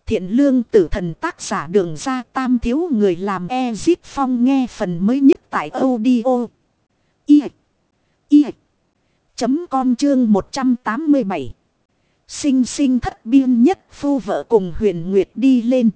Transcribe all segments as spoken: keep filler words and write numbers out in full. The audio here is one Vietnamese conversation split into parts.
Thiện lương tử thần tác giả Đường Ra Tam thiếu người làm Ezip Phong nghe phần mới nhất tại audio. I. I. Chấm com chương một trăm tám mươi bảy. Sinh sinh thất biên nhất phu vợ cùng Huyền Nguyệt đi lên.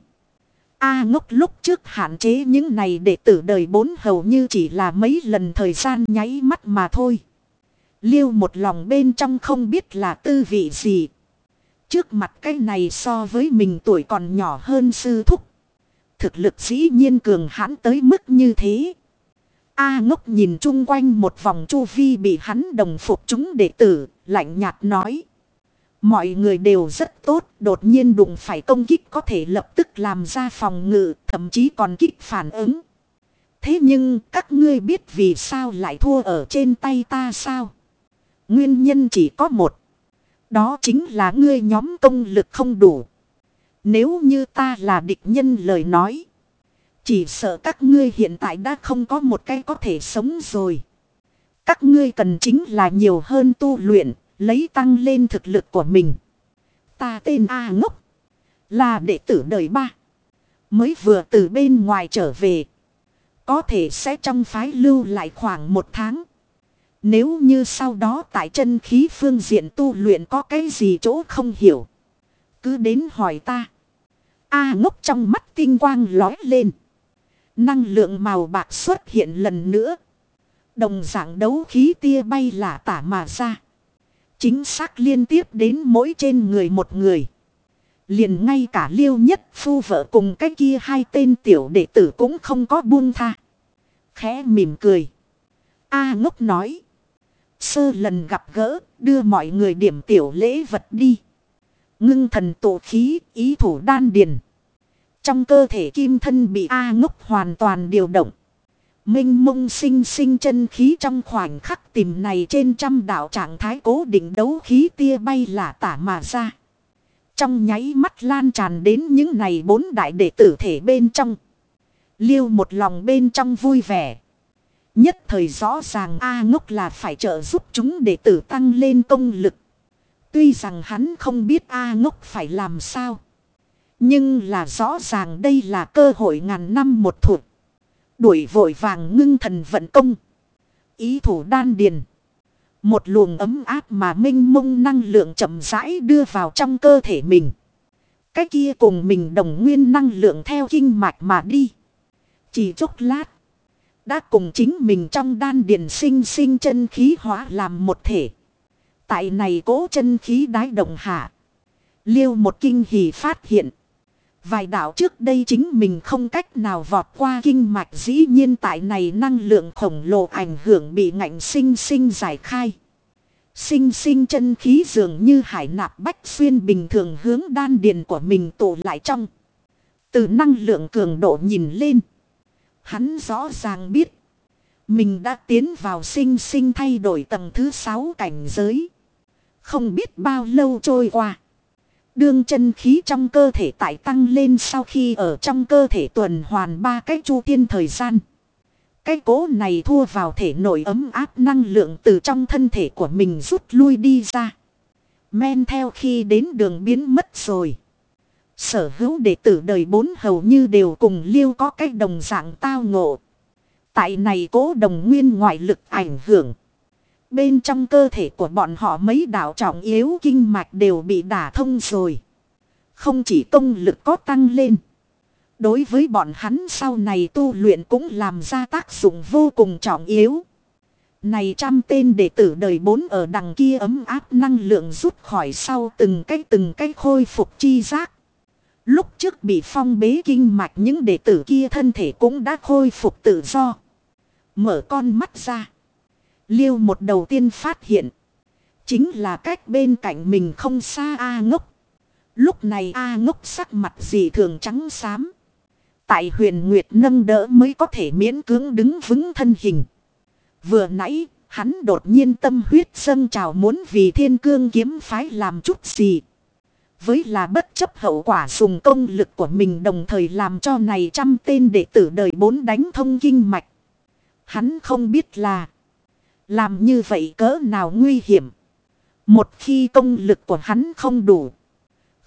A Ngốc lúc trước hạn chế những này đệ tử đời bốn hầu như chỉ là mấy lần thời gian nháy mắt mà thôi. Liêu một lòng bên trong không biết là tư vị gì. Trước mặt cái này so với mình tuổi còn nhỏ hơn sư thúc. Thực lực dĩ nhiên cường hãn tới mức như thế. A Ngốc nhìn chung quanh một vòng chu vi bị hắn đồng phục chúng đệ tử, lạnh nhạt nói. Mọi người đều rất tốt, đột nhiên đụng phải công kích có thể lập tức làm ra phòng ngự, thậm chí còn kích phản ứng. Thế nhưng các ngươi biết vì sao lại thua ở trên tay ta sao? Nguyên nhân chỉ có một. Đó chính là ngươi nhóm công lực không đủ. Nếu như ta là địch nhân lời nói. Chỉ sợ các ngươi hiện tại đã không có một cái có thể sống rồi. Các ngươi cần chính là nhiều hơn tu luyện, lấy tăng lên thực lực của mình. Ta tên A Ngốc, là đệ tử đời ba. Mới vừa từ bên ngoài trở về. Có thể sẽ trong phái lưu lại khoảng một tháng. Nếu như sau đó tại chân khí phương diện tu luyện có cái gì chỗ không hiểu. Cứ đến hỏi ta. A Ngốc trong mắt tinh quang lói lên. Năng lượng màu bạc xuất hiện lần nữa. Đồng dạng đấu khí tia bay lả tả mà ra. Chính xác liên tiếp đến mỗi trên người một người. Liền ngay cả Liêu Nhất Phu vợ cùng cái kia hai tên tiểu đệ tử cũng không có buông tha. Khẽ mỉm cười. A Ngốc nói. Sơ lần gặp gỡ, đưa mọi người điểm tiểu lễ vật đi. Ngưng thần tụ khí, ý thủ đan điền. Trong cơ thể kim thân bị A Ngốc hoàn toàn điều động. Minh mông sinh sinh chân khí trong khoảnh khắc tìm này trên trăm đạo trạng thái cố định đấu khí tia bay lả tả mà ra. Trong nháy mắt lan tràn đến những này bốn đại đệ tử thể bên trong. Liêu một lòng bên trong vui vẻ. Nhất thời rõ ràng A Ngốc là phải trợ giúp chúng đệ tử tăng lên công lực. Tuy rằng hắn không biết A Ngốc phải làm sao. Nhưng là rõ ràng đây là cơ hội ngàn năm một thụt. Đuổi vội vàng ngưng thần vận công. Ý thủ đan điền. Một luồng ấm áp mà minh mông năng lượng chậm rãi đưa vào trong cơ thể mình. Cái kia cùng mình đồng nguyên năng lượng theo kinh mạch mà đi. Chỉ chốc lát. Đã cùng chính mình trong đan điền sinh sinh chân khí hóa làm một thể. Tại này cố chân khí đái động hạ. Liêu một kinh hỉ phát hiện. Vài đạo trước đây chính mình không cách nào vọt qua kinh mạch dĩ nhiên tại này năng lượng khổng lồ ảnh hưởng bị ngạnh sinh sinh giải khai. Sinh sinh chân khí dường như hải nạp bách xuyên bình thường hướng đan điền của mình tụ lại trong. Từ năng lượng cường độ nhìn lên. Hắn rõ ràng biết. Mình đã tiến vào sinh sinh thay đổi tầng thứ sáu cảnh giới. Không biết bao lâu trôi qua. Đương chân khí trong cơ thể tại tăng lên sau khi ở trong cơ thể tuần hoàn ba cái chu thiên thời gian. Cái cố này thua vào thể nội ấm áp năng lượng từ trong thân thể của mình rút lui đi ra. Men theo khi đến đường biến mất rồi. Sở hữu đệ tử đời bốn hầu như đều cùng Liêu có cái đồng dạng tao ngộ. Tại này cố đồng nguyên ngoại lực ảnh hưởng. Bên trong cơ thể của bọn họ mấy đạo trọng yếu kinh mạch đều bị đả thông rồi. Không chỉ công lực có tăng lên. Đối với bọn hắn sau này tu luyện cũng làm ra tác dụng vô cùng trọng yếu. Này trăm tên đệ tử đời bốn ở đằng kia ấm áp năng lượng rút khỏi sau từng cái từng cái khôi phục chi giác. Lúc trước bị phong bế kinh mạch những đệ tử kia thân thể cũng đã khôi phục tự do. Mở con mắt ra. Liêu một đầu tiên phát hiện. Chính là cách bên cạnh mình không xa A Ngốc. Lúc này A Ngốc sắc mặt dị thường trắng xám. Tại Huyền Nguyệt nâng đỡ mới có thể miễn cưỡng đứng vững thân hình. Vừa nãy hắn đột nhiên tâm huyết dâng trào muốn vì Thiên Cương kiếm phái làm chút gì. Với là bất chấp hậu quả dùng công lực của mình đồng thời làm cho này trăm tên đệ tử đời bốn đánh thông kinh mạch. Hắn không biết là làm như vậy cỡ nào nguy hiểm. Một khi công lực của hắn không đủ.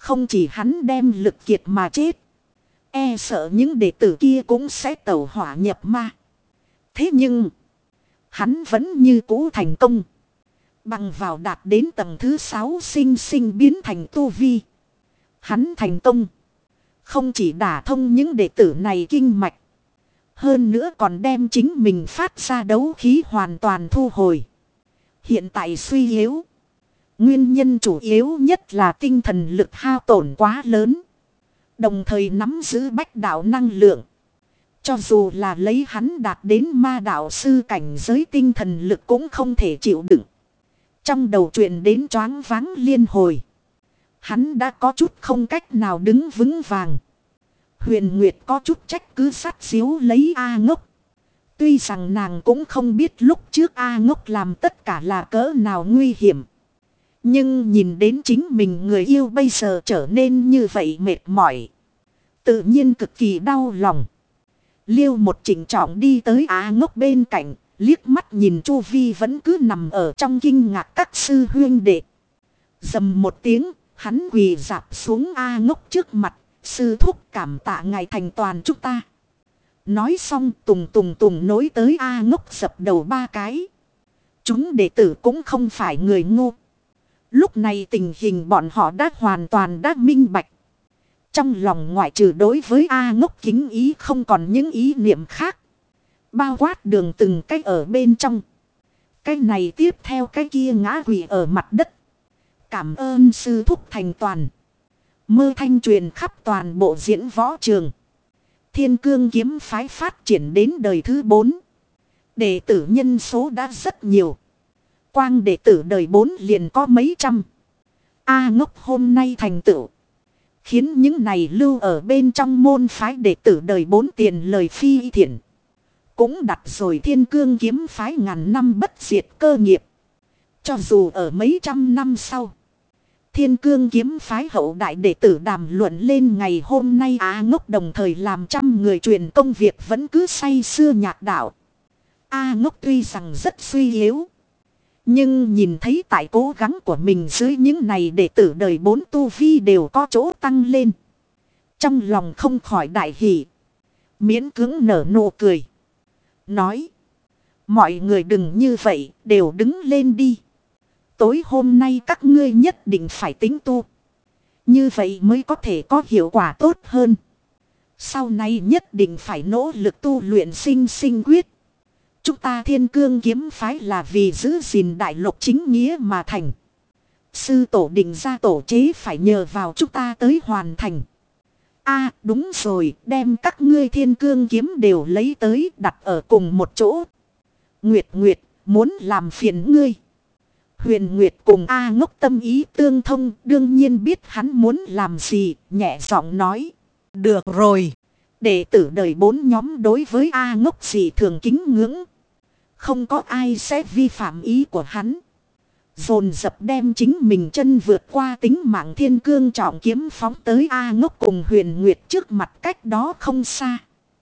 Không chỉ hắn đem lực kiệt mà chết. E sợ những đệ tử kia cũng sẽ tẩu hỏa nhập ma. Thế nhưng. Hắn vẫn như cũ thành công. Bằng vào đạt đến tầng thứ sáu sinh sinh biến thành tu vi. Hắn thành công. Không chỉ đả thông những đệ tử này kinh mạch. Hơn nữa còn đem chính mình phát ra đấu khí hoàn toàn thu hồi. Hiện tại suy yếu. Nguyên nhân chủ yếu nhất là tinh thần lực hao tổn quá lớn. Đồng thời nắm giữ bách đạo năng lượng. Cho dù là lấy hắn đạt đến ma đạo sư cảnh giới tinh thần lực cũng không thể chịu đựng. Trong đầu chuyện đến choáng váng liên hồi. Hắn đã có chút không cách nào đứng vững vàng. Huyền Nguyệt có chút trách cứ sát xíu lấy A Ngốc. Tuy rằng nàng cũng không biết lúc trước A Ngốc làm tất cả là cỡ nào nguy hiểm. Nhưng nhìn đến chính mình người yêu bây giờ trở nên như vậy mệt mỏi. Tự nhiên cực kỳ đau lòng. Liêu một chỉnh trọng đi tới A Ngốc bên cạnh. Liếc mắt nhìn Chu Vi vẫn cứ nằm ở trong kinh ngạc các sư huyên đệ. Dầm một tiếng, hắn quỳ dạp xuống A Ngốc trước mặt. Sư thúc cảm tạ ngài thành toàn chúng ta. Nói xong tùng tùng tùng nối tới A Ngốc dập đầu ba cái. Chúng đệ tử cũng không phải người ngu. Lúc này tình hình bọn họ đã hoàn toàn đã minh bạch. Trong lòng ngoại trừ đối với A Ngốc kính ý không còn những ý niệm khác. Bao quát đường từng cái ở bên trong. Cái này tiếp theo cái kia ngã quỵ ở mặt đất. Cảm ơn sư thúc thành toàn. Mơ thanh truyền khắp toàn bộ diễn võ trường. Thiên cương kiếm phái phát triển đến đời thứ bốn. Đệ tử nhân số đã rất nhiều. Quang đệ tử đời bốn liền có mấy trăm. A Ngốc hôm nay thành tựu. Khiến những này lưu ở bên trong môn phái đệ tử đời bốn tiền lời phi thiện. Cũng đặt rồi thiên cương kiếm phái ngàn năm bất diệt cơ nghiệp. Cho dù ở mấy trăm năm sau. Thiên cương kiếm phái hậu đại đệ tử đàm luận lên ngày hôm nay A Ngốc đồng thời làm trăm người truyền công việc vẫn cứ say sưa nhạc đạo. A Ngốc tuy rằng rất suy yếu. Nhưng nhìn thấy tại cố gắng của mình dưới những này đệ tử đời bốn tu vi đều có chỗ tăng lên. Trong lòng không khỏi đại hỷ. Miễn cưỡng nở nụ cười. Nói. Mọi người đừng như vậy, đều đứng lên đi. Tối hôm nay các ngươi nhất định phải tính tu. Như vậy mới có thể có hiệu quả tốt hơn. Sau này nhất định phải nỗ lực tu luyện sinh sinh quyết. Chúng ta thiên cương kiếm phái là vì giữ gìn đại lục chính nghĩa mà thành. Sư tổ định ra tổ chế phải nhờ vào chúng ta tới hoàn thành. A đúng rồi, đem các ngươi thiên cương kiếm đều lấy tới đặt ở cùng một chỗ. Nguyệt Nguyệt, muốn làm phiền ngươi. Huyền Nguyệt cùng A Ngốc tâm ý tương thông, đương nhiên biết hắn muốn làm gì, nhẹ giọng nói. Được rồi. Đệ tử đời bốn nhóm đối với A Ngốc gì thường kính ngưỡng. Không có ai sẽ vi phạm ý của hắn. Dồn dập đem chính mình chân vượt qua tính mạng thiên cương trọng kiếm phóng tới A Ngốc cùng Huyền Nguyệt trước mặt cách đó không xa.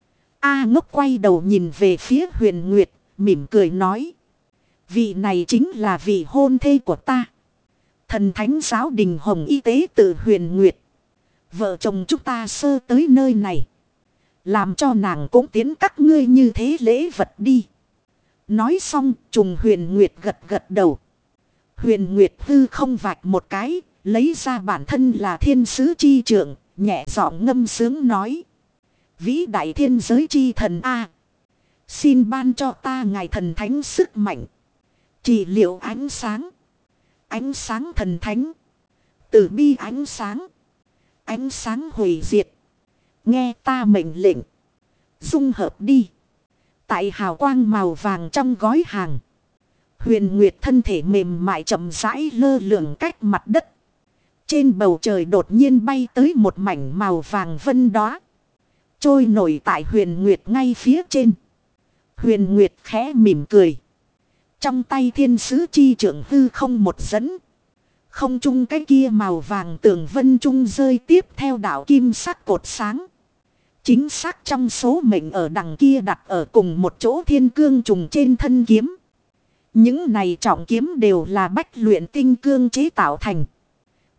A Ngốc quay đầu nhìn về phía Huyền Nguyệt, mỉm cười nói. Vị này chính là vị hôn thê của ta. Thần thánh giáo đình hồng y tế tự Huyền Nguyệt. Vợ chồng chúng ta sơ tới nơi này. Làm cho nàng cũng tiến các ngươi như thế lễ vật đi. Nói xong trùng Huyền Nguyệt gật gật đầu. Huyền Nguyệt hư không vạch một cái. Lấy ra bản thân là thiên sứ chi trượng. Nhẹ giọng ngâm sướng nói. Vĩ đại thiên giới chi thần A. Xin ban cho ta ngài thần thánh sức mạnh. Trị liệu ánh sáng. Ánh sáng thần thánh. Từ bi ánh sáng. Ánh sáng hủy diệt. Nghe ta mệnh lệnh. Dung hợp đi. Tại hào quang màu vàng trong gói hàng. Huyền Nguyệt thân thể mềm mại chậm rãi lơ lửng cách mặt đất. Trên bầu trời đột nhiên bay tới một mảnh màu vàng vân đóa. Trôi nổi tại Huyền Nguyệt ngay phía trên. Huyền Nguyệt khẽ mỉm cười. Trong tay thiên sứ chi trưởng hư không một dẫn. Không trung cái kia màu vàng tường vân trung rơi tiếp theo đạo kim sắc cột sáng. Chính xác trong số mệnh ở đằng kia đặt ở cùng một chỗ thiên cương trùng trên thân kiếm. Những này trọng kiếm đều là bách luyện tinh cương chế tạo thành.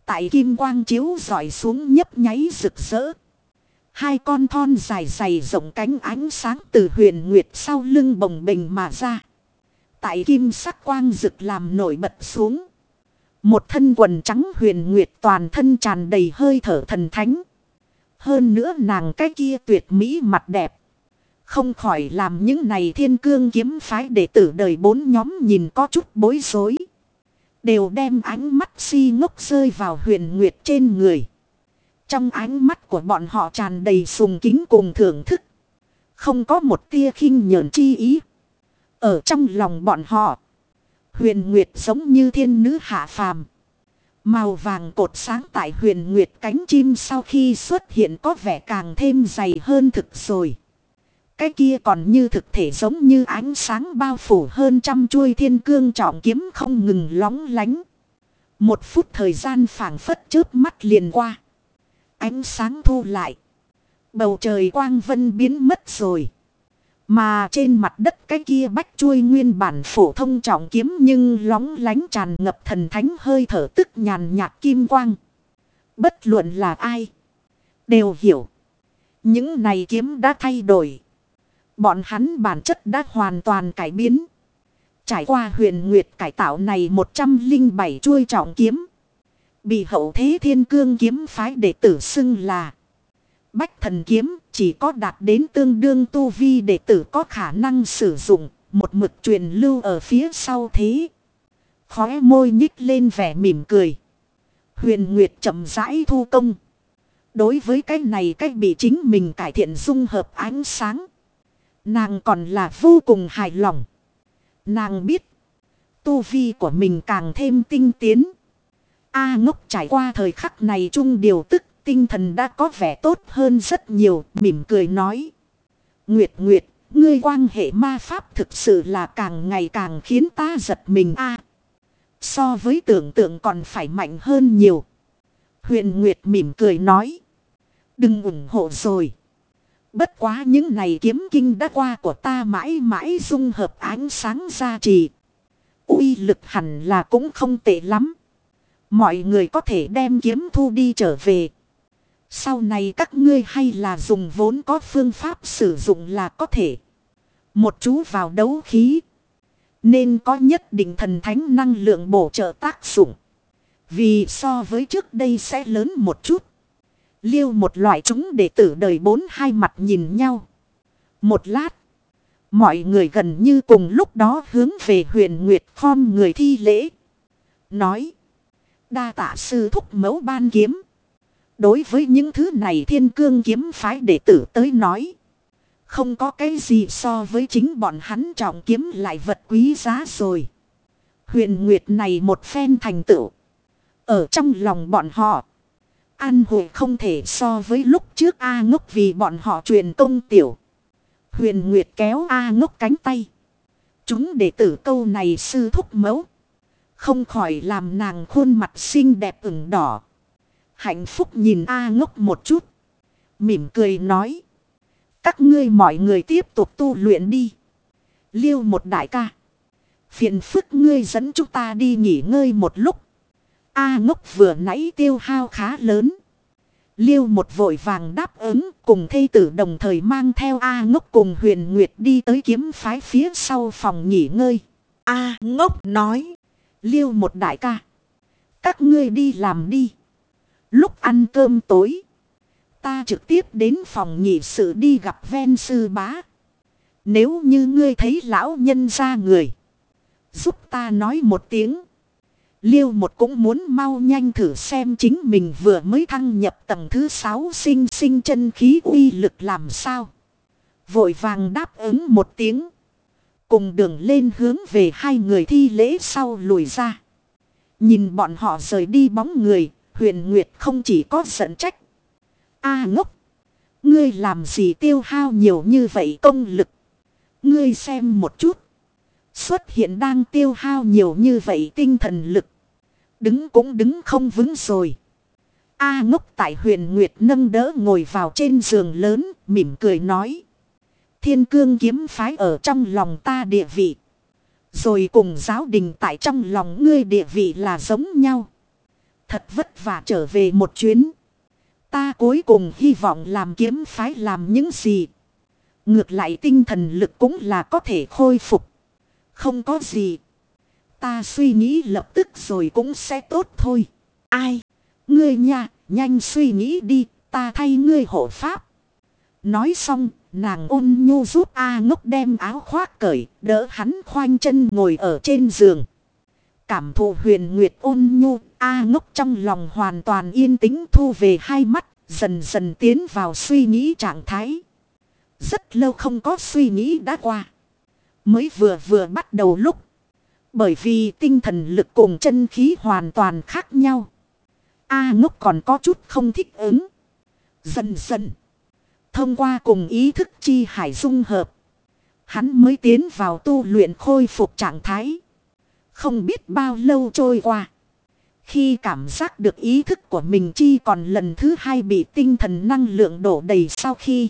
Tại kim quang chiếu rọi xuống nhấp nháy rực rỡ. Hai con thon dài dày rộng cánh ánh sáng từ huyền nguyệt sau lưng bồng bềnh mà ra. Tại kim sắc quang rực làm nổi bật xuống. Một thân quần trắng huyền nguyệt toàn thân tràn đầy hơi thở thần thánh. Hơn nữa nàng cái kia tuyệt mỹ mặt đẹp. Không khỏi làm những này thiên cương kiếm phái đệ tử đời bốn nhóm nhìn có chút bối rối. Đều đem ánh mắt si ngốc rơi vào huyền nguyệt trên người. Trong ánh mắt của bọn họ tràn đầy sùng kính cùng thưởng thức. Không có một tia khinh nhờn chi ý. Ở trong lòng bọn họ, huyền nguyệt giống như thiên nữ hạ phàm. Màu vàng cột sáng tại huyền nguyệt cánh chim sau khi xuất hiện có vẻ càng thêm dày hơn thực rồi. Cái kia còn như thực thể giống như ánh sáng bao phủ hơn trăm chuôi thiên cương trọng kiếm không ngừng lóng lánh. Một phút thời gian phảng phất chớp mắt liền qua. Ánh sáng thu lại. Bầu trời quang vân biến mất rồi. Mà trên mặt đất cái kia bách chuôi nguyên bản phổ thông trọng kiếm nhưng lóng lánh tràn ngập thần thánh hơi thở tức nhàn nhạt kim quang. Bất luận là ai. Đều hiểu. Những này kiếm đã thay đổi. Bọn hắn bản chất đã hoàn toàn cải biến. Trải qua huyền nguyệt cải tạo này một trăm lẻ bảy chuôi trọng kiếm. Bị hậu thế thiên cương kiếm phái đệ tử xưng là Bách thần kiếm, chỉ có đạt đến tương đương tu vi đệ tử có khả năng sử dụng, một mực truyền lưu ở phía sau thế. Khóe môi nhích lên vẻ mỉm cười. Huyền Nguyệt chậm rãi thu công. Đối với cái này cách bị chính mình cải thiện dung hợp ánh sáng. Nàng còn là vô cùng hài lòng. Nàng biết, tu vi của mình càng thêm tinh tiến. A Ngốc trải qua thời khắc này chung điều tức. Tinh thần đã có vẻ tốt hơn rất nhiều, mỉm cười nói. Nguyệt Nguyệt, ngươi quan hệ ma pháp thực sự là càng ngày càng khiến ta giật mình a. So với tưởng tượng còn phải mạnh hơn nhiều. Huyền Nguyệt mỉm cười nói. Đừng ủng hộ rồi. Bất quá những này kiếm kinh đã qua của ta mãi mãi dung hợp ánh sáng gia trì. Uy lực hẳn là cũng không tệ lắm. Mọi người có thể đem kiếm thu đi trở về. Sau này các ngươi hay là dùng vốn có phương pháp sử dụng là có thể. Một chú vào đấu khí. Nên có nhất định thần thánh năng lượng bổ trợ tác dụng. Vì so với trước đây sẽ lớn một chút. Liêu một loại chúng đệ tử đời bốn hai mặt nhìn nhau. Một lát. Mọi người gần như cùng lúc đó hướng về Huyền Nguyệt khom người thi lễ. Nói. Đa tạ sư thúc mẫu ban kiếm. Đối với những thứ này thiên cương kiếm phái đệ tử tới nói. Không có cái gì so với chính bọn hắn trọng kiếm lại vật quý giá rồi. Huyền Nguyệt này một phen thành tựu. Ở trong lòng bọn họ. An hội không thể so với lúc trước A Ngốc vì bọn họ truyền công tiểu. Huyền Nguyệt kéo A Ngốc cánh tay. Chúng đệ tử câu này sư thúc mẫu. Không khỏi làm nàng khuôn mặt xinh đẹp ửng đỏ. Hạnh phúc nhìn A Ngốc một chút. Mỉm cười nói. Các ngươi mọi người tiếp tục tu luyện đi. Liêu một đại ca. Phiền phức ngươi dẫn chúng ta đi nghỉ ngơi một lúc. A Ngốc vừa nãy tiêu hao khá lớn. Liêu một vội vàng đáp ứng cùng thê tử đồng thời mang theo A Ngốc cùng Huyền Nguyệt đi tới kiếm phái phía sau phòng nghỉ ngơi. A Ngốc nói. Liêu một đại ca. Các ngươi đi làm đi. Lúc ăn cơm tối. Ta trực tiếp đến phòng nhị sự đi gặp ven sư bá. Nếu như ngươi thấy lão nhân ra người. Giúp ta nói một tiếng. Liêu một cũng muốn mau nhanh thử xem chính mình vừa mới thăng nhập tầng thứ sáu sinh sinh chân khí uy lực làm sao. Vội vàng đáp ứng một tiếng. Cùng đường lên hướng về hai người thi lễ sau lùi ra. Nhìn bọn họ rời đi bóng người. Huyền Nguyệt không chỉ có giận trách. A Ngốc. Ngươi làm gì tiêu hao nhiều như vậy công lực. Ngươi xem một chút. Xuất hiện đang tiêu hao nhiều như vậy tinh thần lực. Đứng cũng đứng không vững rồi. A Ngốc tại Huyền Nguyệt nâng đỡ ngồi vào trên giường lớn. Mỉm cười nói. Thiên cương kiếm phái ở trong lòng ta địa vị. Rồi cùng giáo đình tại trong lòng ngươi địa vị là giống nhau. thật vất vả trở về một chuyến. Ta cuối cùng hy vọng làm kiếm phái làm những gì. Ngược lại tinh thần lực cũng là có thể khôi phục. Không có gì. Ta suy nghĩ lập tức rồi cũng sẽ tốt thôi. Ai? Ngươi nha, nhanh suy nghĩ đi, ta thay ngươi hộ pháp. Nói xong, nàng ôn nhu giúp A Ngốc đem áo khoác cởi, đỡ hắn khoanh chân ngồi ở trên giường. Cảm thụ huyền nguyệt ôn nhu, A Ngốc trong lòng hoàn toàn yên tĩnh thu về hai mắt, dần dần tiến vào suy nghĩ trạng thái. Rất lâu không có suy nghĩ đã qua. Mới vừa vừa bắt đầu lúc. Bởi vì tinh thần lực cùng chân khí hoàn toàn khác nhau. A Ngốc còn có chút không thích ứng. Dần dần. Thông qua cùng ý thức chi hải dung hợp. Hắn mới tiến vào tu luyện khôi phục trạng thái. Không biết bao lâu trôi qua. Khi cảm giác được ý thức của mình chi còn lần thứ hai bị tinh thần năng lượng đổ đầy sau khi.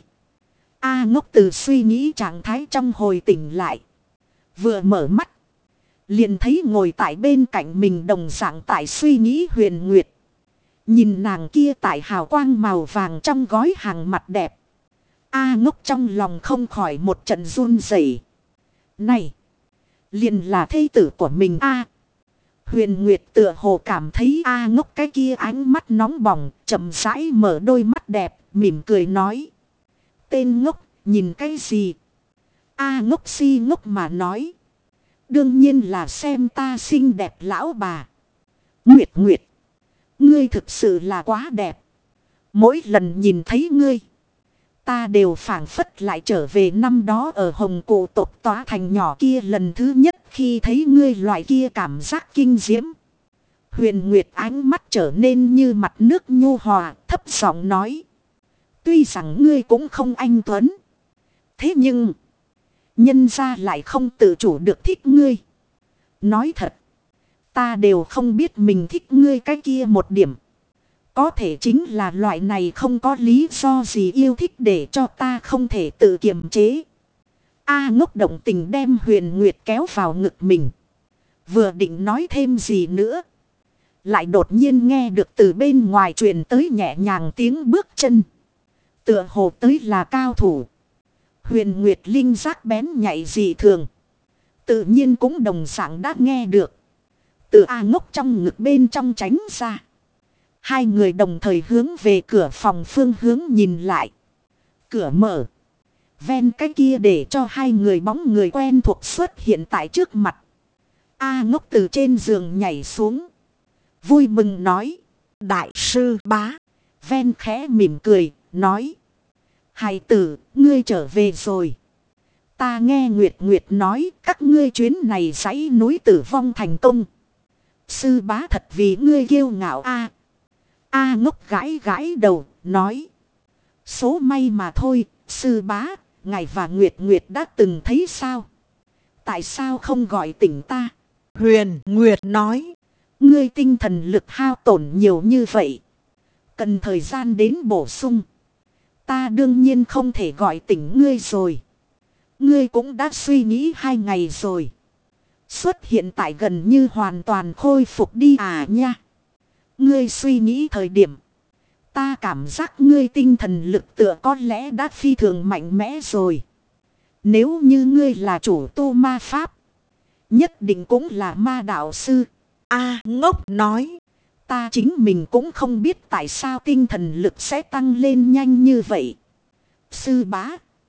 A Ngốc từ suy nghĩ trạng thái trong hồi tỉnh lại. Vừa mở mắt. Liền thấy ngồi tại bên cạnh mình đồng dạng tại suy nghĩ huyền nguyệt. Nhìn nàng kia tại hào quang màu vàng trong gói hàng mặt đẹp. A Ngốc trong lòng không khỏi một trận run rẩy. Này! Liền là thê tử của mình A. Huyền Nguyệt tựa hồ cảm thấy A Ngốc cái kia ánh mắt nóng bỏng, chậm rãi mở đôi mắt đẹp, mỉm cười nói. Tên ngốc, nhìn cái gì? A Ngốc si ngốc mà nói. Đương nhiên là xem ta xinh đẹp lão bà. Nguyệt Nguyệt. Ngươi thực sự là quá đẹp. Mỗi lần nhìn thấy ngươi. Ta đều phảng phất lại trở về năm đó ở Hồng Cụ tộc Tỏa Thành nhỏ kia lần thứ nhất khi thấy ngươi loại kia cảm giác kinh diễm. Huyền Nguyệt ánh mắt trở nên như mặt nước nhu hòa, thấp giọng nói. Tuy rằng ngươi cũng không anh tuấn. Thế nhưng, nhân ra lại không tự chủ được thích ngươi. Nói thật, ta đều không biết mình thích ngươi cái kia một điểm. Có thể chính là loại này không có lý do gì yêu thích để cho ta không thể tự kiềm chế. A Ngốc động tình đem Huyền Nguyệt kéo vào ngực mình. Vừa định nói thêm gì nữa. Lại đột nhiên nghe được từ bên ngoài truyền tới nhẹ nhàng tiếng bước chân. Tựa hồ tới là cao thủ. Huyền Nguyệt linh giác bén nhạy dị thường. Tự nhiên cũng đồng dạng đã nghe được. Từ A Ngốc trong ngực bên trong tránh ra. Hai người đồng thời hướng về cửa phòng phương hướng nhìn lại. Cửa mở. Ven cái kia để cho hai người bóng người quen thuộc xuất hiện tại trước mặt. A Ngốc từ trên giường nhảy xuống. Vui mừng nói. Đại sư bá. Ven khẽ mỉm cười, nói. Hài tử, ngươi trở về rồi. Ta nghe Nguyệt Nguyệt nói các ngươi chuyến này dãy núi tử vong thành công. Sư bá thật vì ngươi kiêu ngạo a. A Ngốc gãi gãi đầu, nói. Số may mà thôi, sư bá, ngài và Nguyệt Nguyệt đã từng thấy sao? Tại sao không gọi tỉnh ta? Huyền Nguyệt nói. Ngươi tinh thần lực hao tổn nhiều như vậy. Cần thời gian đến bổ sung. Ta đương nhiên không thể gọi tỉnh ngươi rồi. Ngươi cũng đã suy nghĩ hai ngày rồi. Xuất hiện tại gần như hoàn toàn khôi phục đi à nha. Ngươi suy nghĩ thời điểm. Ta cảm giác ngươi tinh thần lực tựa có lẽ đã phi thường mạnh mẽ rồi. Nếu như ngươi là chủ tu ma pháp. Nhất định cũng là ma đạo sư. A Ngốc nói. Ta chính mình cũng không biết tại sao tinh thần lực sẽ tăng lên nhanh như vậy. Sư bá.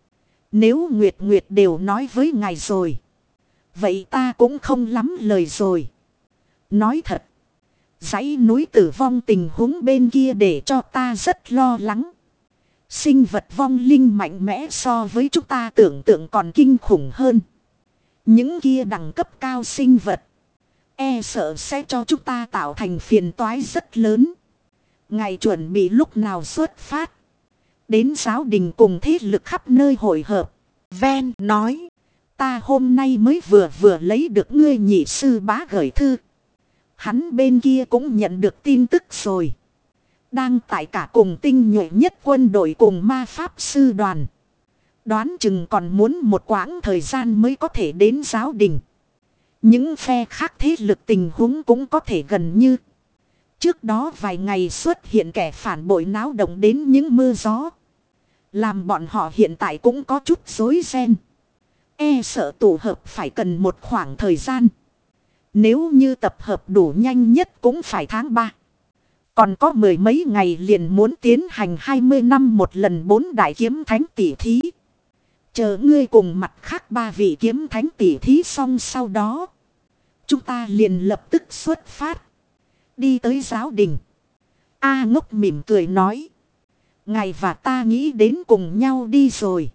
Nếu Nguyệt Nguyệt đều nói với ngài rồi. Vậy ta cũng không lắm lời rồi. Nói thật. Dãy núi tử vong tình huống bên kia để cho ta rất lo lắng. Sinh vật vong linh mạnh mẽ so với chúng ta tưởng tượng còn kinh khủng hơn. Những kia đẳng cấp cao sinh vật. E sợ sẽ cho chúng ta tạo thành phiền toái rất lớn. Ngày chuẩn bị lúc nào xuất phát. Đến giáo đình cùng thế lực khắp nơi hội hợp. Ven nói. Ta hôm nay mới vừa vừa lấy được ngươi nhị sư bá gửi thư. Hắn bên kia cũng nhận được tin tức rồi. Đang tại cả cùng tinh nhuệ nhất quân đội cùng ma pháp sư đoàn. Đoán chừng còn muốn một quãng thời gian mới có thể đến giáo đình. Những phe khác thế lực tình huống cũng có thể gần như. Trước đó vài ngày xuất hiện kẻ phản bội náo động đến những mưa gió. Làm bọn họ hiện tại cũng có chút rối ren. E sợ tụ hợp phải cần một khoảng thời gian. Nếu như tập hợp đủ nhanh nhất cũng phải tháng ba. Còn có mười mấy ngày liền muốn tiến hành hai mươi năm một lần bốn đại kiếm thánh tỷ thí. Chờ ngươi cùng mặt khác ba vị kiếm thánh tỷ thí xong sau đó. Chúng ta liền lập tức xuất phát. Đi tới giáo đình. A Ngốc mỉm cười nói. Ngài và ta nghĩ đến cùng nhau đi rồi.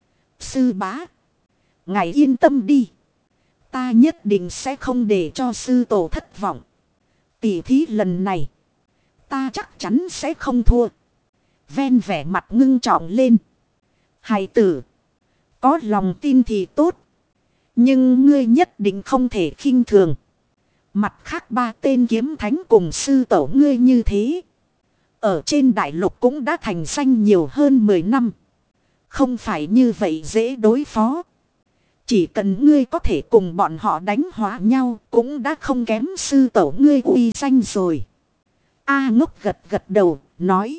Sư bá. Ngài yên tâm đi. Ta nhất định sẽ không để cho sư tổ thất vọng. Tỷ thí lần này. Ta chắc chắn sẽ không thua. Ven vẻ mặt ngưng trọng lên. Hài tử. Có lòng tin thì tốt. Nhưng ngươi nhất định không thể khinh thường. Mặt khác ba tên kiếm thánh cùng sư tổ ngươi như thế. Ở trên đại lục cũng đã thành danh nhiều hơn mười năm. Không phải như vậy dễ đối phó. Chỉ cần ngươi có thể cùng bọn họ đánh hóa nhau cũng đã không kém sư tổ ngươi uy danh rồi. A Ngốc gật gật đầu, nói.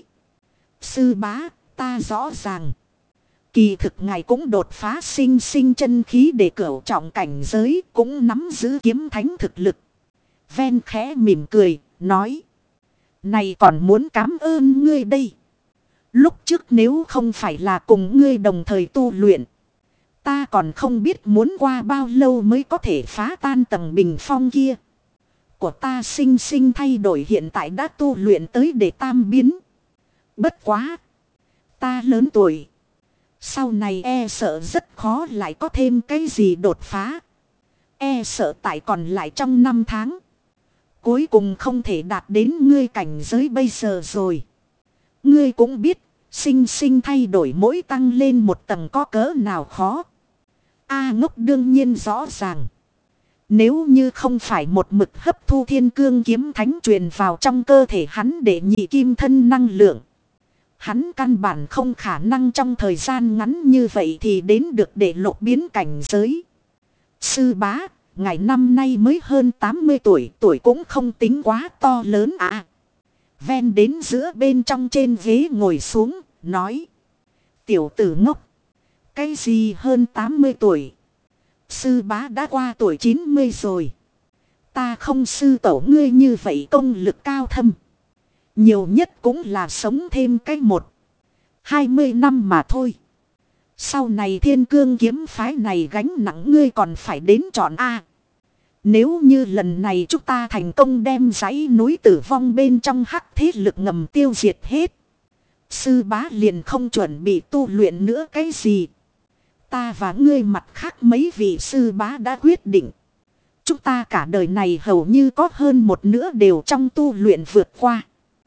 Sư bá, ta rõ ràng. Kỳ thực ngài cũng đột phá sinh sinh chân khí để cửu trọng cảnh giới cũng nắm giữ kiếm thánh thực lực. Ven khẽ mỉm cười, nói. Này còn muốn cảm ơn ngươi đây. Lúc trước nếu không phải là cùng ngươi đồng thời tu luyện. Ta còn không biết muốn qua bao lâu mới có thể phá tan tầng bình phong kia. Của ta sinh sinh thay đổi hiện tại đã tu luyện tới để tam biến. Bất quá. Ta lớn tuổi. Sau này e sợ rất khó lại có thêm cái gì đột phá. E sợ tại còn lại trong năm tháng. Cuối cùng không thể đạt đến ngươi cảnh giới bây giờ rồi. Ngươi cũng biết. Sinh sinh thay đổi mỗi tăng lên một tầng có cỡ nào khó. A Ngốc đương nhiên rõ ràng. Nếu như không phải một mực hấp thu thiên cương kiếm thánh truyền vào trong cơ thể hắn để nhị kim thân năng lượng. Hắn căn bản không khả năng trong thời gian ngắn như vậy thì đến được để lột biến cảnh giới. Sư bá, ngài năm nay mới hơn tám mươi tuổi, tuổi cũng không tính quá to lớn à. Ven đến giữa bên trong trên ghế ngồi xuống, nói. Tiểu tử ngốc, cái gì hơn tám mươi tuổi? Sư bá đã qua tuổi chín mươi rồi. Ta không sư tổ ngươi như vậy công lực cao thâm. Nhiều nhất cũng là sống thêm cái một. Hai mươi năm mà thôi. Sau này thiên cương kiếm phái này gánh nặng ngươi còn phải đến chọn A. Nếu như lần này chúng ta thành công đem dãy núi tử vong bên trong hắc thế lực ngầm tiêu diệt hết. Sư bá liền không chuẩn bị tu luyện nữa cái gì. Ta và ngươi mặt khác mấy vị sư bá đã quyết định. Chúng ta cả đời này hầu như có hơn một nửa đều trong tu luyện vượt qua.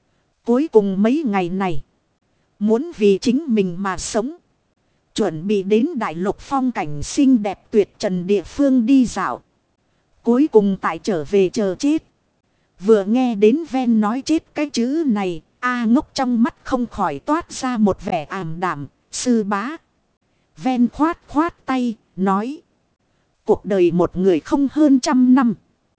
Cuối cùng mấy ngày này. Muốn vì chính mình mà sống. Chuẩn bị đến đại lục phong cảnh xinh đẹp tuyệt trần địa phương đi dạo. Cuối cùng tại trở về chờ chết. Vừa nghe đến ven nói chết cái chữ này. A Ngốc trong mắt không khỏi toát ra một vẻ ảm đạm. Sư bá. Ven khoát khoát tay, nói. Cuộc đời một người không hơn trăm năm.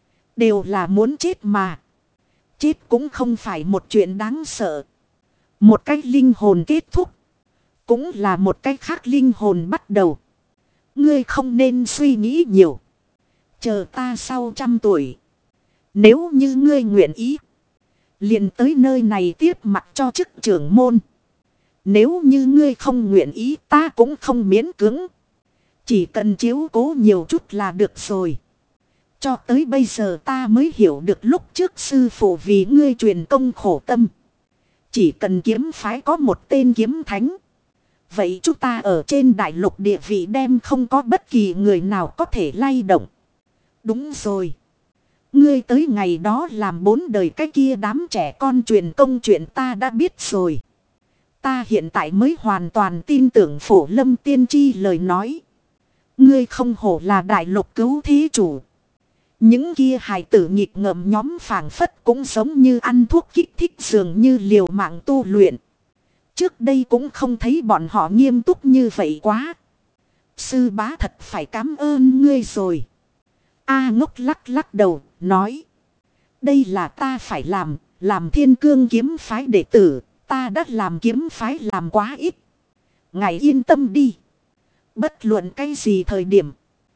Đều là muốn chết mà. Chết cũng không phải một chuyện đáng sợ. Một cái linh hồn kết thúc. Cũng là một cái khác linh hồn bắt đầu. Ngươi không nên suy nghĩ nhiều. Chờ ta sau trăm tuổi. Nếu như ngươi nguyện ý. Liền tới nơi này tiếp mặt cho chức trưởng môn. Nếu như ngươi không nguyện ý ta cũng không miễn cưỡng. Chỉ cần chiếu cố nhiều chút là được rồi. Cho tới bây giờ ta mới hiểu được lúc trước sư phụ vì ngươi truyền công khổ tâm. Chỉ cần kiếm phái có một tên kiếm thánh. Vậy chúng ta ở trên đại lục địa vị đem không có bất kỳ người nào có thể lay động. Đúng rồi. Ngươi tới ngày đó làm bốn đời cái kia đám trẻ con truyền công chuyện ta đã biết rồi. Ta hiện tại mới hoàn toàn tin tưởng Phổ Lâm tiên tri lời nói. Ngươi không hổ là đại lục cứu thí chủ. Những kia hài tử nghịch ngợm nhóm phảng phất cũng giống như ăn thuốc kích thích dường như liều mạng tu luyện. Trước đây cũng không thấy bọn họ nghiêm túc như vậy quá. Sư bá thật phải cảm ơn ngươi rồi. A Ngốc lắc lắc đầu, nói. Đây là ta phải làm, Làm thiên cương kiếm phái đệ tử, ta đã làm kiếm phái làm quá ít. Ngài yên tâm đi. Bất luận cái gì thời điểm.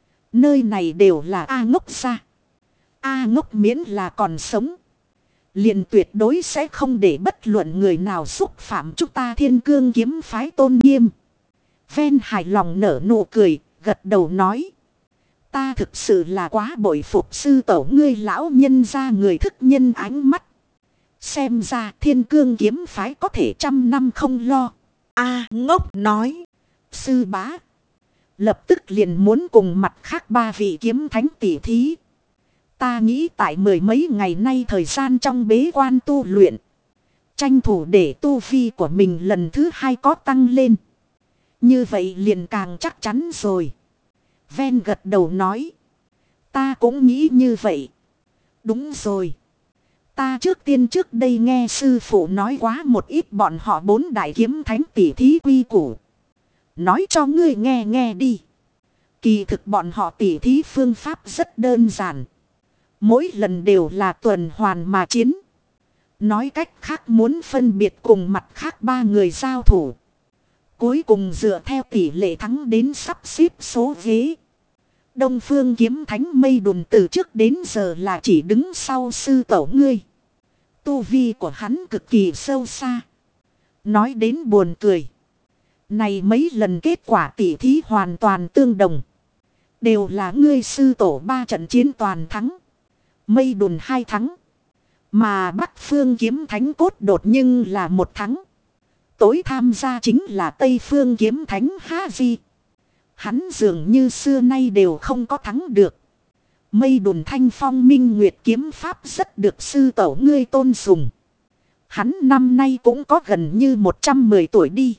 Nơi này đều là A Ngốc gia. A Ngốc miễn là còn sống. Liền tuyệt đối sẽ không để bất luận người nào xúc phạm chúng ta thiên cương kiếm phái tôn nghiêm. Ven hài lòng nở nụ cười, gật đầu nói. Ta thực sự là quá bội phục sư tổ ngươi lão nhân ra người thức nhân ánh mắt. Xem ra thiên cương kiếm phái có thể trăm năm không lo. A Ngốc nói. Sư bá. Lập tức liền muốn cùng mặt khác ba vị kiếm thánh tỷ thí. Ta nghĩ tại mười mấy ngày nay thời gian trong bế quan tu luyện. Tranh thủ để tu vi của mình lần thứ hai có tăng lên. Như vậy liền càng chắc chắn rồi. Ven gật đầu nói. Ta cũng nghĩ như vậy. Đúng rồi. Ta trước tiên trước đây nghe sư phụ nói quá một ít bọn họ bốn đại kiếm thánh tỷ thí quy củ. Nói cho ngươi nghe nghe đi. Kỳ thực bọn họ tỷ thí phương pháp rất đơn giản. Mỗi lần đều là tuần hoàn mà chiến. Nói cách khác muốn phân biệt cùng mặt khác ba người giao thủ. Cuối cùng dựa theo tỷ lệ thắng đến sắp xếp số ghế. Đông Phương kiếm thánh Mây Đùn từ trước đến giờ là chỉ đứng sau sư tổ ngươi. Tu vi của hắn cực kỳ sâu xa. Nói đến buồn cười. Này mấy lần kết quả tỷ thí hoàn toàn tương đồng. Đều là ngươi sư tổ ba trận chiến toàn thắng. Mây Đùn hai thắng. Mà Bắc Phương kiếm thánh cốt đột nhưng là một thắng. Tối tham gia chính là Tây Phương kiếm thánh Ha Di. Hắn dường như xưa nay đều không có thắng được. Mây Đùn thanh phong minh nguyệt kiếm pháp rất được sư tổ ngươi tôn sùng. Hắn năm nay cũng có gần như một trăm mười tuổi đi.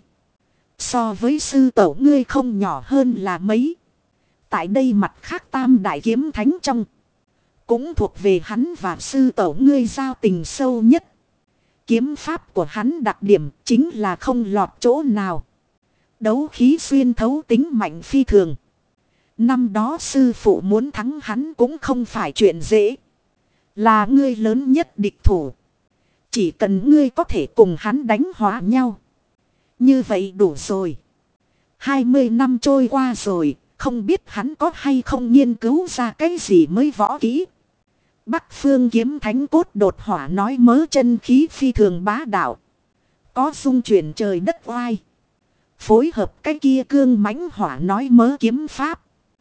So với sư tổ ngươi không nhỏ hơn là mấy. Tại đây mặt khác tam đại kiếm thánh trong. Cũng thuộc về hắn và sư tổ ngươi giao tình sâu nhất. Kiếm pháp của hắn đặc điểm chính là không lọt chỗ nào. Đấu khí xuyên thấu tính mạnh phi thường. Năm đó sư phụ muốn thắng hắn cũng không phải chuyện dễ. Là ngươi lớn nhất địch thủ. Chỉ cần ngươi có thể cùng hắn đánh hóa nhau. Như vậy đủ rồi. hai mươi năm trôi qua rồi. Không biết hắn có hay không nghiên cứu ra cái gì mới võ kỹ. Bắc Phương kiếm thánh cốt đột hỏa nói mớ chân khí phi thường bá đạo. Có dung chuyển trời đất oai. Phối hợp cái kia cương mãnh hỏa nói mớ kiếm pháp.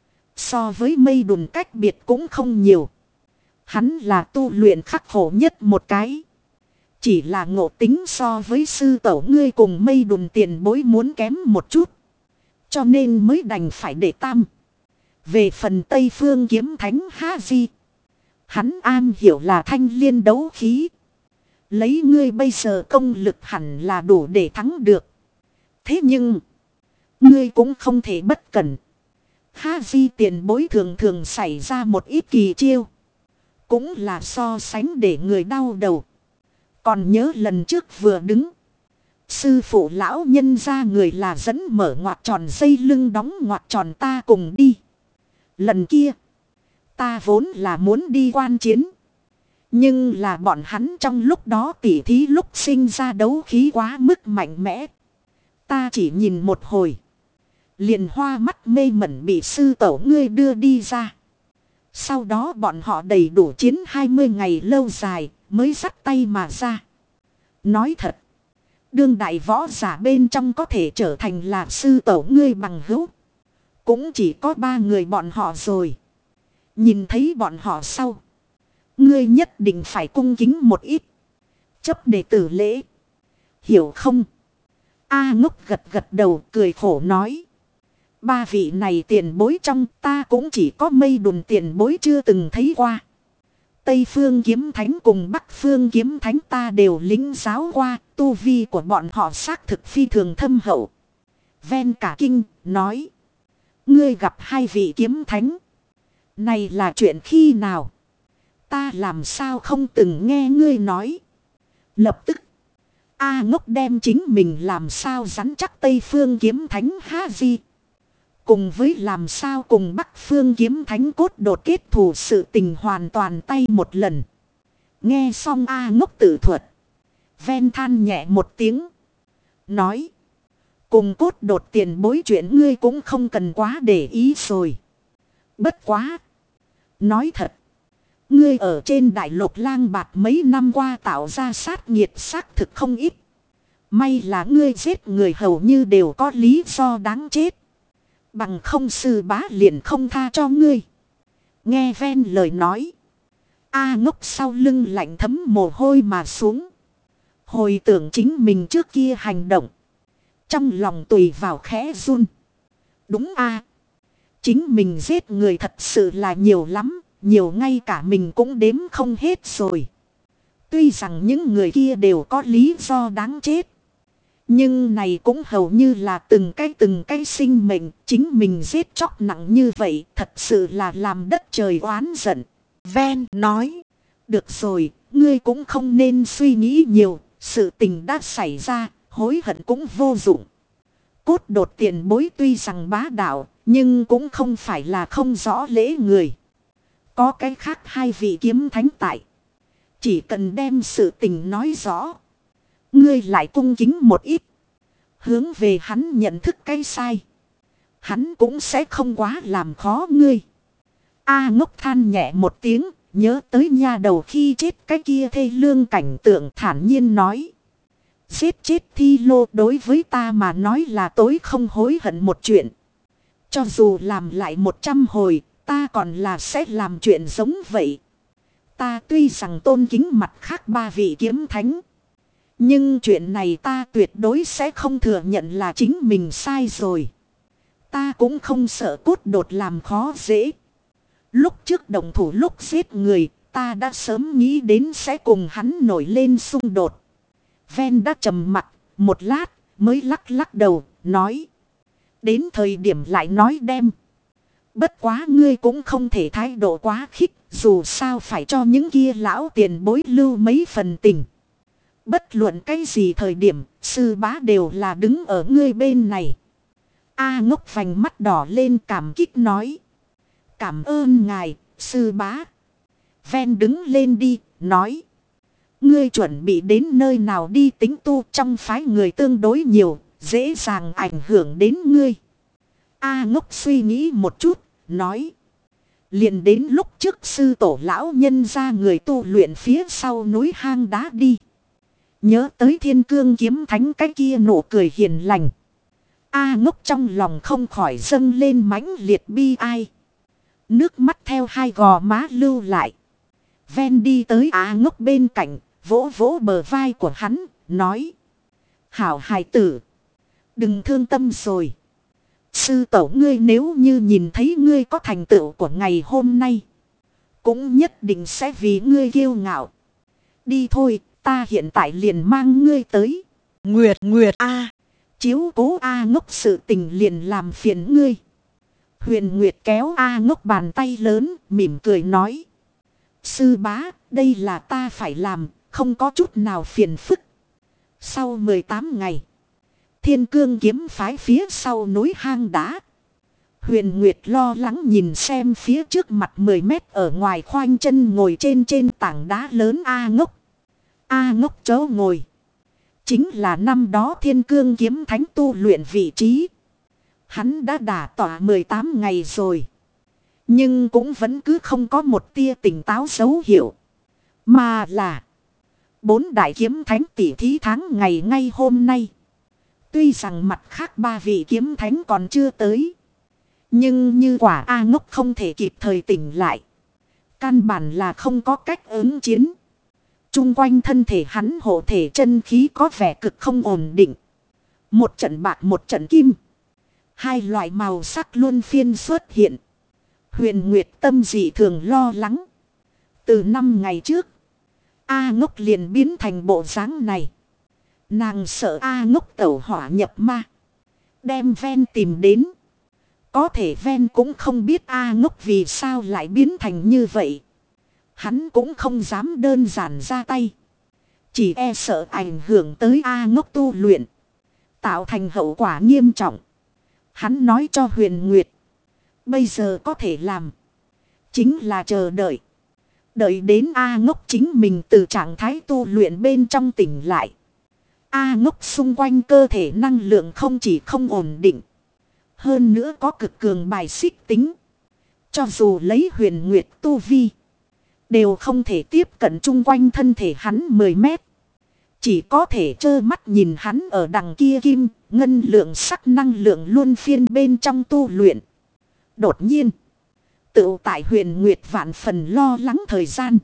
So với Mây Đùn cách biệt cũng không nhiều. Hắn là tu luyện khắc khổ nhất một cái. Chỉ là ngộ tính so với sư tổ ngươi cùng Mây Đùn tiền bối muốn kém một chút. Cho nên mới đành phải để tam. Về phần Tây Phương kiếm thánh Ha Di. Hắn an hiểu là thanh liên đấu khí. Lấy ngươi bây giờ công lực hẳn là đủ để thắng được. Thế nhưng. Ngươi cũng không thể bất cẩn. Ha Di tiền bối thường thường xảy ra một ít kỳ chiêu. Cũng là so sánh để người đau đầu. Còn nhớ lần trước vừa đứng. Sư phụ lão nhân ra người là dẫn mở ngoặt tròn dây lưng đóng ngoặt tròn ta cùng đi. Lần kia. Ta vốn là muốn đi quan chiến. Nhưng là bọn hắn trong lúc đó tỉ thí lúc sinh ra đấu khí quá mức mạnh mẽ. Ta chỉ nhìn một hồi. Liền hoa mắt mê mẩn bị sư tổ ngươi đưa đi ra. Sau đó bọn họ đầy đủ chiến hai mươi ngày lâu dài mới dắt tay mà ra. Nói thật. Đương đại võ giả bên trong có thể trở thành là sư tổ ngươi bằng hữu. Cũng chỉ có ba người bọn họ rồi. Nhìn thấy bọn họ sau. Ngươi nhất định phải cung kính một ít. Chấp đệ tử lễ. Hiểu không? A Ngốc gật gật đầu cười khổ nói. Ba vị này tiền bối trong ta cũng chỉ có Mây Đùn tiền bối chưa từng thấy qua. Tây Phương kiếm thánh cùng Bắc Phương kiếm thánh ta đều lính giáo qua. Tu vi của bọn họ xác thực phi thường thâm hậu. Ven cả kinh nói. Ngươi gặp hai vị kiếm thánh. Này là chuyện khi nào? Ta làm sao không từng nghe ngươi nói. Lập tức. A Ngốc đem chính mình làm sao rắn chắc Tây Phương kiếm thánh Ha Di. Cùng với làm sao cùng Bắc Phương kiếm thánh cốt đột kết thù sự tình hoàn toàn tay một lần. Nghe xong A Ngốc tự thuật. Ven than nhẹ một tiếng. Nói. Cùng cốt đột tiền bối chuyện ngươi cũng không cần quá để ý rồi. Bất quá. Nói thật. Ngươi ở trên đại lục lang bạt mấy năm qua tạo ra sát nghiệt xác thực không ít. May là ngươi giết người hầu như đều có lý do đáng chết. Bằng không sư bá liền không tha cho ngươi. Nghe ven lời nói. A Ngốc sau lưng lạnh thấm mồ hôi mà xuống. Hồi tưởng chính mình trước kia hành động. Trong lòng tùy vào khẽ run. Đúng a, chính mình giết người thật sự là nhiều lắm. Nhiều ngay cả mình cũng đếm không hết rồi. Tuy rằng những người kia đều có lý do đáng chết. Nhưng này cũng hầu như là từng cái từng cái sinh mệnh. Chính mình giết chóc nặng như vậy thật sự là làm đất trời oán giận. Ven nói. Được rồi, ngươi cũng không nên suy nghĩ nhiều. Sự tình đã xảy ra, hối hận cũng vô dụng. Cốt đột tiền bối tuy rằng bá đạo, nhưng cũng không phải là không rõ lễ người. Có cái khác hai vị kiếm thánh tại. Chỉ cần đem sự tình nói rõ. Ngươi lại cung kính một ít. Hướng về hắn nhận thức cái sai. Hắn cũng sẽ không quá làm khó ngươi. A Ngốc than nhẹ một tiếng. Nhớ tới nha đầu khi chết cái kia thê lương cảnh tượng thản nhiên nói. Giết chết Thi Lô đối với ta mà nói là tối không hối hận một chuyện. Cho dù làm lại một trăm hồi, ta còn là sẽ làm chuyện giống vậy. Ta tuy rằng tôn kính mặt khác ba vị kiếm thánh. Nhưng chuyện này ta tuyệt đối sẽ không thừa nhận là chính mình sai rồi. Ta cũng không sợ cốt đột làm khó dễ. Lúc trước đồng thủ lúc giết người, ta đã sớm nghĩ đến sẽ cùng hắn nổi lên xung đột. Ven đã trầm mặt, một lát, mới lắc lắc đầu, nói. Đến thời điểm lại nói đem. Bất quá ngươi cũng không thể thái độ quá khích, dù sao phải cho những kia lão tiền bối lưu mấy phần tình. Bất luận cái gì thời điểm, sư bá đều là đứng ở ngươi bên này. A Ngốc vành mắt đỏ lên cảm kích nói. Cảm ơn ngài, sư bá. Ven đứng lên đi, nói. Ngươi chuẩn bị đến nơi nào đi tính tu trong phái người tương đối nhiều, dễ dàng ảnh hưởng đến ngươi. A Ngốc suy nghĩ một chút, nói. Liền đến lúc trước sư tổ lão nhân ra người tu luyện phía sau núi hang đá đi. Nhớ tới thiên cương kiếm thánh cái kia nụ cười hiền lành. A Ngốc trong lòng không khỏi dâng lên mãnh liệt bi ai. Nước mắt theo hai gò má lưu lại. Ven đi tới A Ngốc bên cạnh, vỗ vỗ bờ vai của hắn, nói. Hảo hài tử, đừng thương tâm rồi. Sư tổ ngươi nếu như nhìn thấy ngươi có thành tựu của ngày hôm nay, cũng nhất định sẽ vì ngươi kiêu ngạo. Đi thôi, ta hiện tại liền mang ngươi tới. Nguyệt Nguyệt A, chiếu cố A Ngốc sự tình liền làm phiền ngươi. Huyền Nguyệt kéo A Ngốc bàn tay lớn, mỉm cười nói. Sư bá, đây là ta phải làm, không có chút nào phiền phức. Sau mười tám ngày, Thiên Cương kiếm phái phía sau núi hang đá. Huyền Nguyệt lo lắng nhìn xem phía trước mặt mười mét ở ngoài khoanh chân ngồi trên trên tảng đá lớn A Ngốc. A Ngốc chớ ngồi. Chính là năm đó Thiên Cương kiếm thánh tu luyện vị trí. Hắn đã đả tỏa mười tám ngày rồi. Nhưng cũng vẫn cứ không có một tia tỉnh táo dấu hiệu. Mà là bốn đại kiếm thánh tỷ thí tháng ngày ngay hôm nay. Tuy rằng mặt khác ba vị kiếm thánh còn chưa tới. Nhưng như quả A Ngốc không thể kịp thời tỉnh lại. Căn bản là không có cách ứng chiến. Trung quanh thân thể hắn hộ thể chân khí có vẻ cực không ổn định. Một trận bạc một trận kim. Hai loại màu sắc luân phiên xuất hiện. Huyền Nguyệt tâm dị thường lo lắng. Từ năm ngày trước, A Ngốc liền biến thành bộ dáng này. Nàng sợ A Ngốc tẩu hỏa nhập ma. Đem Ven tìm đến. Có thể Ven cũng không biết A Ngốc vì sao lại biến thành như vậy. Hắn cũng không dám đơn giản ra tay. Chỉ e sợ ảnh hưởng tới A Ngốc tu luyện. Tạo thành hậu quả nghiêm trọng. Hắn nói cho Huyền Nguyệt. Bây giờ có thể làm. Chính là chờ đợi. Đợi đến A Ngốc chính mình từ trạng thái tu luyện bên trong tỉnh lại. A Ngốc xung quanh cơ thể năng lượng không chỉ không ổn định. Hơn nữa có cực cường bài xích tính. Cho dù lấy huyền nguyệt tu vi. Đều không thể tiếp cận chung quanh thân thể hắn mười mét. Chỉ có thể trơ mắt nhìn hắn ở đằng kia kim. Ngân lượng sắc năng lượng luân phiên bên trong tu luyện. Đột nhiên. Tự tại huyền nguyệt vạn phần lo lắng thời gian.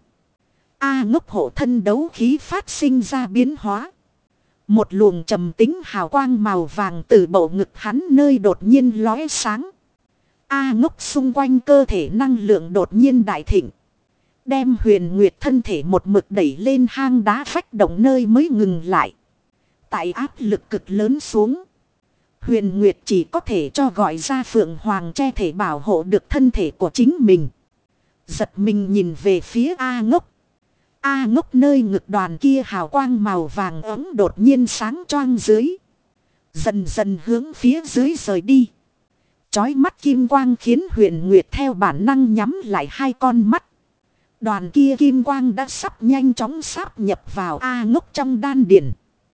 A Ngốc hộ thân đấu khí phát sinh ra biến hóa. Một luồng trầm tính hào quang màu vàng từ bầu ngực hắn nơi đột nhiên lóe sáng. A Ngốc xung quanh cơ thể năng lượng đột nhiên đại thịnh. Đem huyền nguyệt thân thể một mực đẩy lên hang đá phách động nơi mới ngừng lại. Tại áp lực cực lớn xuống. Huyền Nguyệt chỉ có thể cho gọi ra Phượng Hoàng che thể bảo hộ được thân thể của chính mình. Giật mình nhìn về phía A Ngốc. A Ngốc nơi ngực đoàn kia hào quang màu vàng ấm đột nhiên sáng choang dưới. Dần dần hướng phía dưới rời đi. Chói mắt kim quang khiến Huyền Nguyệt theo bản năng nhắm lại hai con mắt. Đoàn kia kim quang đã sắp nhanh chóng sáp nhập vào A Ngốc trong đan điền.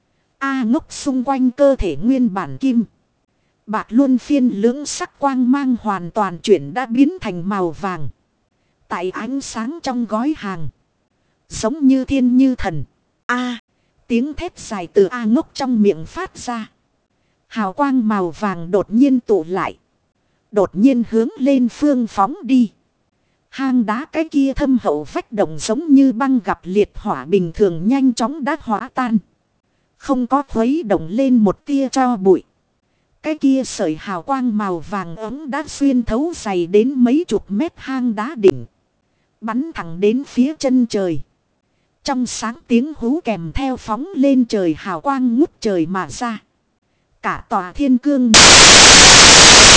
A Ngốc xung quanh cơ thể nguyên bản kim. Bạc luân phiên lưỡng sắc quang mang hoàn toàn chuyển đã biến thành màu vàng. Tại ánh sáng trong gói hàng. Giống như thiên như thần. A. Tiếng thét dài từ A Ngốc trong miệng phát ra. Hào quang màu vàng đột nhiên tụ lại. Đột nhiên hướng lên phương phóng đi. Hang đá cái kia thâm hậu vách động giống như băng gặp liệt hỏa bình thường nhanh chóng đã hóa tan. Không có khuấy động lên một tia cho bụi. Cái kia sợi hào quang màu vàng ấm đã xuyên thấu dày đến mấy chục mét hang đá đỉnh. Bắn thẳng đến phía chân trời. Trong sáng tiếng hú kèm theo phóng lên trời hào quang ngút trời mà ra. Cả tòa thiên cương